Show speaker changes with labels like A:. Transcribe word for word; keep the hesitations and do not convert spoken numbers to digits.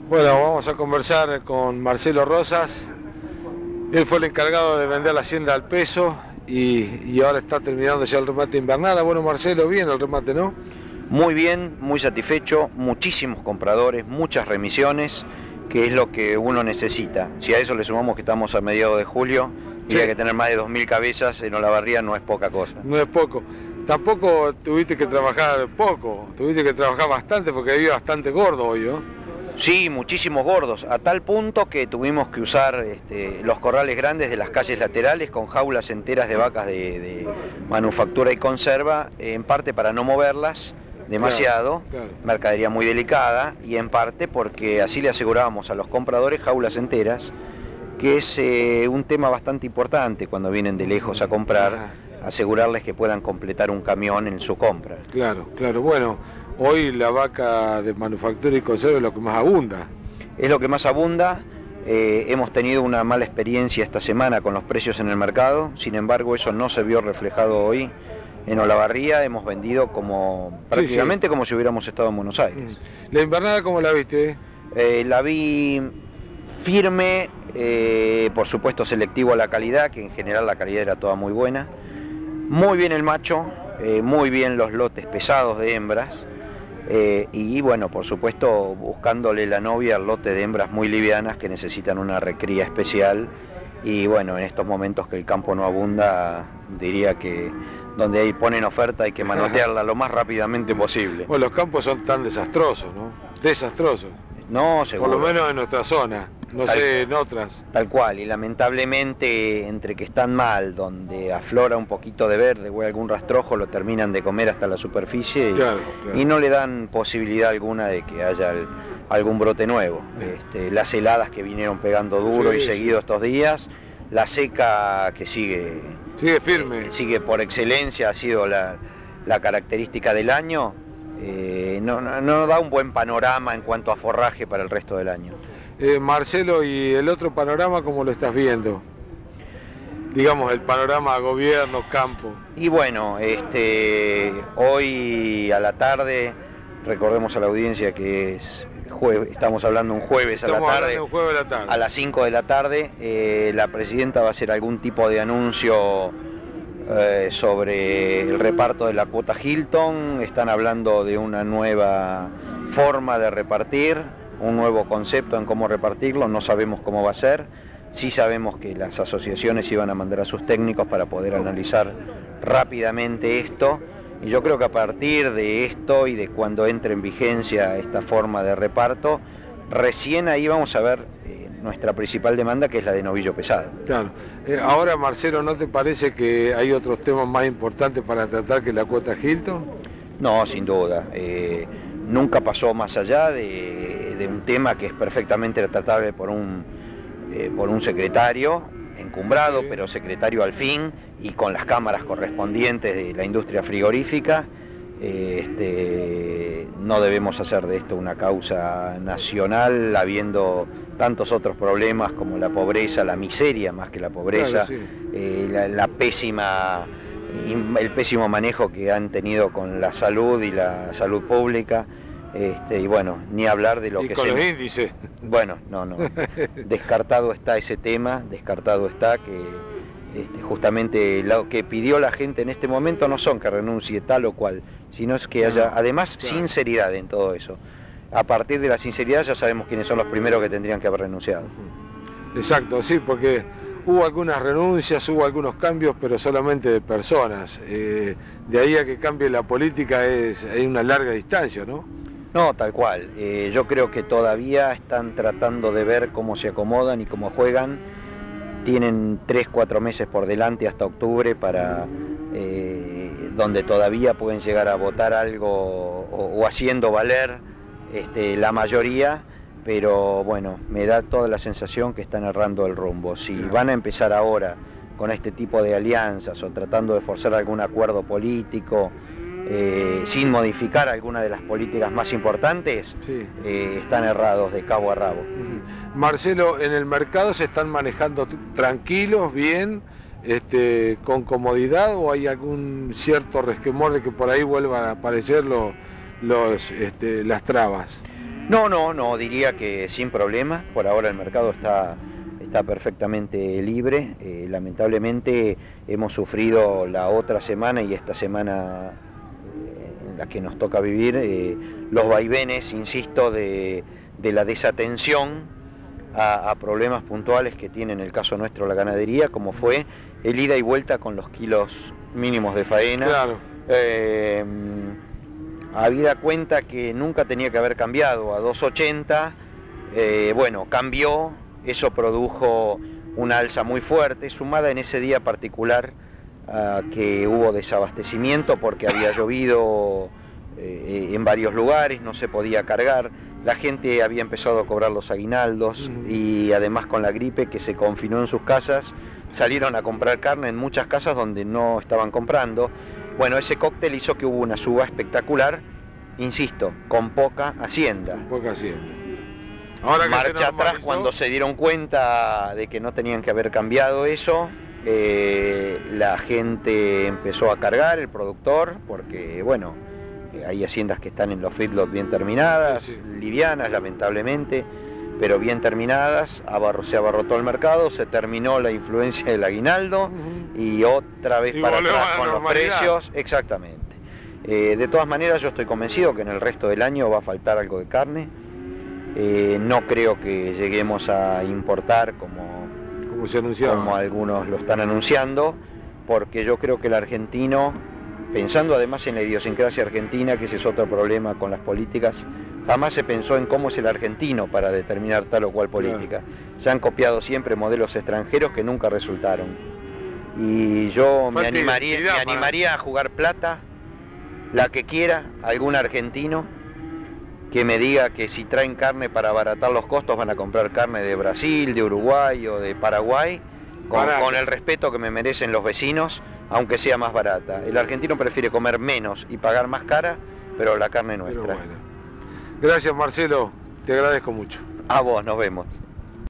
A: Bueno, vamos a conversar con Marcelo Rosas. Él fue el encargado de vender la hacienda al peso y, y ahora está terminando ya el remate de invernada. Bueno, Marcelo, bien el remate, ¿no?
B: Muy bien, muy satisfecho, muchísimos compradores, muchas remisiones, que es lo que uno necesita. Si a eso le sumamos que estamos a mediados de julio, y
A: Sí.
B: hay que tener más de dos mil cabezas en Olavarría, no es poca cosa.
A: No es poco. Tampoco tuviste que trabajar poco, tuviste que trabajar bastante porque había bastante gordo hoy, ¿no?
B: Sí, muchísimos gordos, a tal punto que tuvimos que usar este, los corrales grandes de las calles laterales con jaulas enteras de vacas de, de manufactura y conserva, en parte para no moverlas demasiado,
A: Claro, claro.
B: mercadería muy delicada, y en parte porque así le asegurábamos a los compradores jaulas enteras, que es eh, un tema bastante importante cuando vienen de lejos a comprar,
A: Ajá.
B: asegurarles que puedan completar un camión en su compra.
A: Claro, claro. Bueno, hoy la vaca de manufactura y conserva es lo que más abunda.
B: Es lo que más abunda. Eh, hemos tenido una mala experiencia esta semana con los precios en el mercado, sin embargo eso no se vio reflejado hoy en Olavarría. Hemos vendido como prácticamente
A: sí.
B: como si hubiéramos estado en Buenos Aires.
A: ¿La invernada cómo la viste?
B: Eh, la vi firme, eh, por supuesto selectivo a la calidad, que en general la calidad era toda muy buena. Muy bien el macho, eh, muy bien los lotes pesados de hembras. Eh, y bueno, por supuesto, buscándole la novia al lote de hembras muy livianas que necesitan una recría especial. Y bueno, en estos momentos que el campo no abunda, diría que donde ahí ponen oferta hay que manotearla lo más rápidamente posible.
A: Bueno, los campos son tan desastrosos, ¿no? Desastrosos.
B: No, seguro.
A: Por lo menos en nuestra zona, no
B: Tal-
A: sé en otras.
B: Tal cual, y lamentablemente entre que están mal, donde aflora un poquito de verde o hay algún rastrojo, lo terminan de comer hasta la superficie y,
A: Claro, claro.
B: y no le dan posibilidad alguna de que haya el- algún brote nuevo. Este, las heladas que vinieron pegando duro
A: Sí,
B: y
A: sí.
B: seguido estos días, la seca que sigue,
A: Sigue firme.
B: sigue por excelencia, ha sido la, la característica del año, eh, no, no, no da un buen panorama en cuanto a forraje para el resto del año.
A: Eh, Marcelo, ¿y el otro panorama cómo lo estás viendo? Digamos, el panorama gobierno, campo.
B: Y bueno, este, hoy a la tarde, recordemos a la audiencia que es jueves, estamos hablando un jueves a la
A: Estamos
B: tarde,
A: hablando de un jueves de la tarde.
B: a las cinco de la tarde, eh, la presidenta va a hacer algún tipo de anuncio eh, sobre el reparto de la cuota Hilton. Están hablando de una nueva forma de repartir, un nuevo concepto en cómo repartirlo, no sabemos cómo va a ser. Sí sabemos que las asociaciones iban a mandar a sus técnicos para poder analizar rápidamente esto, y yo creo que a partir de esto y de cuando entre en vigencia esta forma de reparto, recién ahí vamos a ver eh, nuestra principal demanda, que es la de novillo pesado.
A: Claro. Eh, ahora, Marcelo, ¿no te parece que hay otros temas más importantes para tratar que la cuota Hilton?
B: No, sin duda. Eh, nunca pasó más allá de, de un tema que es perfectamente tratable por un, eh, por un secretario encumbrado,
A: Sí.
B: pero secretario al fin y con las cámaras correspondientes de la industria frigorífica. Eh, este, no debemos hacer de esto una causa nacional, habiendo tantos otros problemas como la pobreza, la miseria más que la pobreza,
A: Claro, sí.
B: eh, la, la pésima, el pésimo manejo que han tenido con la salud y la salud pública. Este, y bueno, ni hablar de lo
A: Y
B: que
A: con
B: se...
A: los índices.
B: Bueno, no, no. Descartado está ese tema, descartado está que este, justamente lo que pidió la gente en este momento no son que renuncie tal o cual, sino es que haya, además,
A: claro.
B: sinceridad en todo eso. A partir de la sinceridad ya sabemos quiénes son los primeros que tendrían que haber renunciado.
A: Exacto, sí, porque hubo algunas renuncias, hubo algunos cambios, pero solamente de personas. Eh, de ahí a que cambie la política es, hay una larga distancia, ¿no?
B: No, tal cual. Eh, yo creo que todavía están tratando de ver cómo se acomodan y cómo juegan. Tienen tres, cuatro meses por delante hasta octubre para eh, donde todavía pueden llegar a votar algo o, o haciendo valer este, la mayoría, pero bueno, me da toda la sensación que están errando el rumbo. Si van a empezar ahora con este tipo de alianzas o tratando de forzar algún acuerdo político, Eh, sin modificar alguna de las políticas más importantes,
A: Sí.
B: eh, están errados de cabo a rabo.
A: Marcelo, ¿en el mercado se están manejando t- tranquilos, bien, este, con comodidad, o hay algún cierto resquemor de que por ahí vuelvan a aparecer lo- los, este, las trabas?
B: No, no, no, diría que sin problema. Por ahora el mercado está, está perfectamente libre. Eh, lamentablemente hemos sufrido la otra semana y esta semana eh, en la que nos toca vivir eh, los vaivenes, insisto, de, de la desatención a, a problemas puntuales que tiene en el caso nuestro la ganadería, como fue el ida y vuelta con los kilos mínimos de faena.
A: Claro.
B: Eh, habida cuenta que nunca tenía que haber cambiado a dos ochenta, eh, bueno, cambió, eso produjo una alza muy fuerte, sumada en ese día particular a que hubo desabastecimiento porque había llovido eh, en varios lugares, no se podía cargar, la gente había empezado a cobrar los aguinaldos uh-huh. y además con la gripe que se confinó en sus casas, salieron a comprar carne en muchas casas donde no estaban comprando. Bueno, ese cóctel hizo que hubo una suba espectacular, insisto, con poca hacienda.
A: Con poca hacienda. Ahora que
B: marcha atrás cuando se dieron cuenta de que no tenían que haber cambiado eso, eh, la gente empezó a cargar, el productor, porque bueno, eh, hay haciendas que están en los feedlots bien terminadas, sí, sí. livianas lamentablemente, pero bien terminadas, abarro, se abarrotó el mercado, se terminó la influencia del aguinaldo uh-huh. y otra vez y para atrás con los precios, exactamente. Eh, de todas maneras yo estoy convencido que en el resto del año va a faltar algo de carne, eh, no creo que lleguemos a importar como,
A: como, se anunciaba.
B: como algunos lo están anunciando, porque yo creo que el argentino, pensando además en la idiosincrasia argentina, que ese es otro problema con las políticas, jamás se pensó en cómo es el argentino para determinar tal o cual política. Claro. Se han copiado siempre modelos extranjeros que nunca resultaron. Y yo me animaría, me animaría a jugar plata, la que quiera, algún argentino, que me diga que si traen carne para abaratar los costos van a comprar carne de Brasil, de Uruguay o de Paraguay, con, con el respeto que me merecen los vecinos, aunque sea más barata. El argentino prefiere comer menos y pagar más cara, pero la carne nuestra.
A: Pero bueno. Gracias Marcelo, te agradezco mucho.
B: A vos, nos vemos.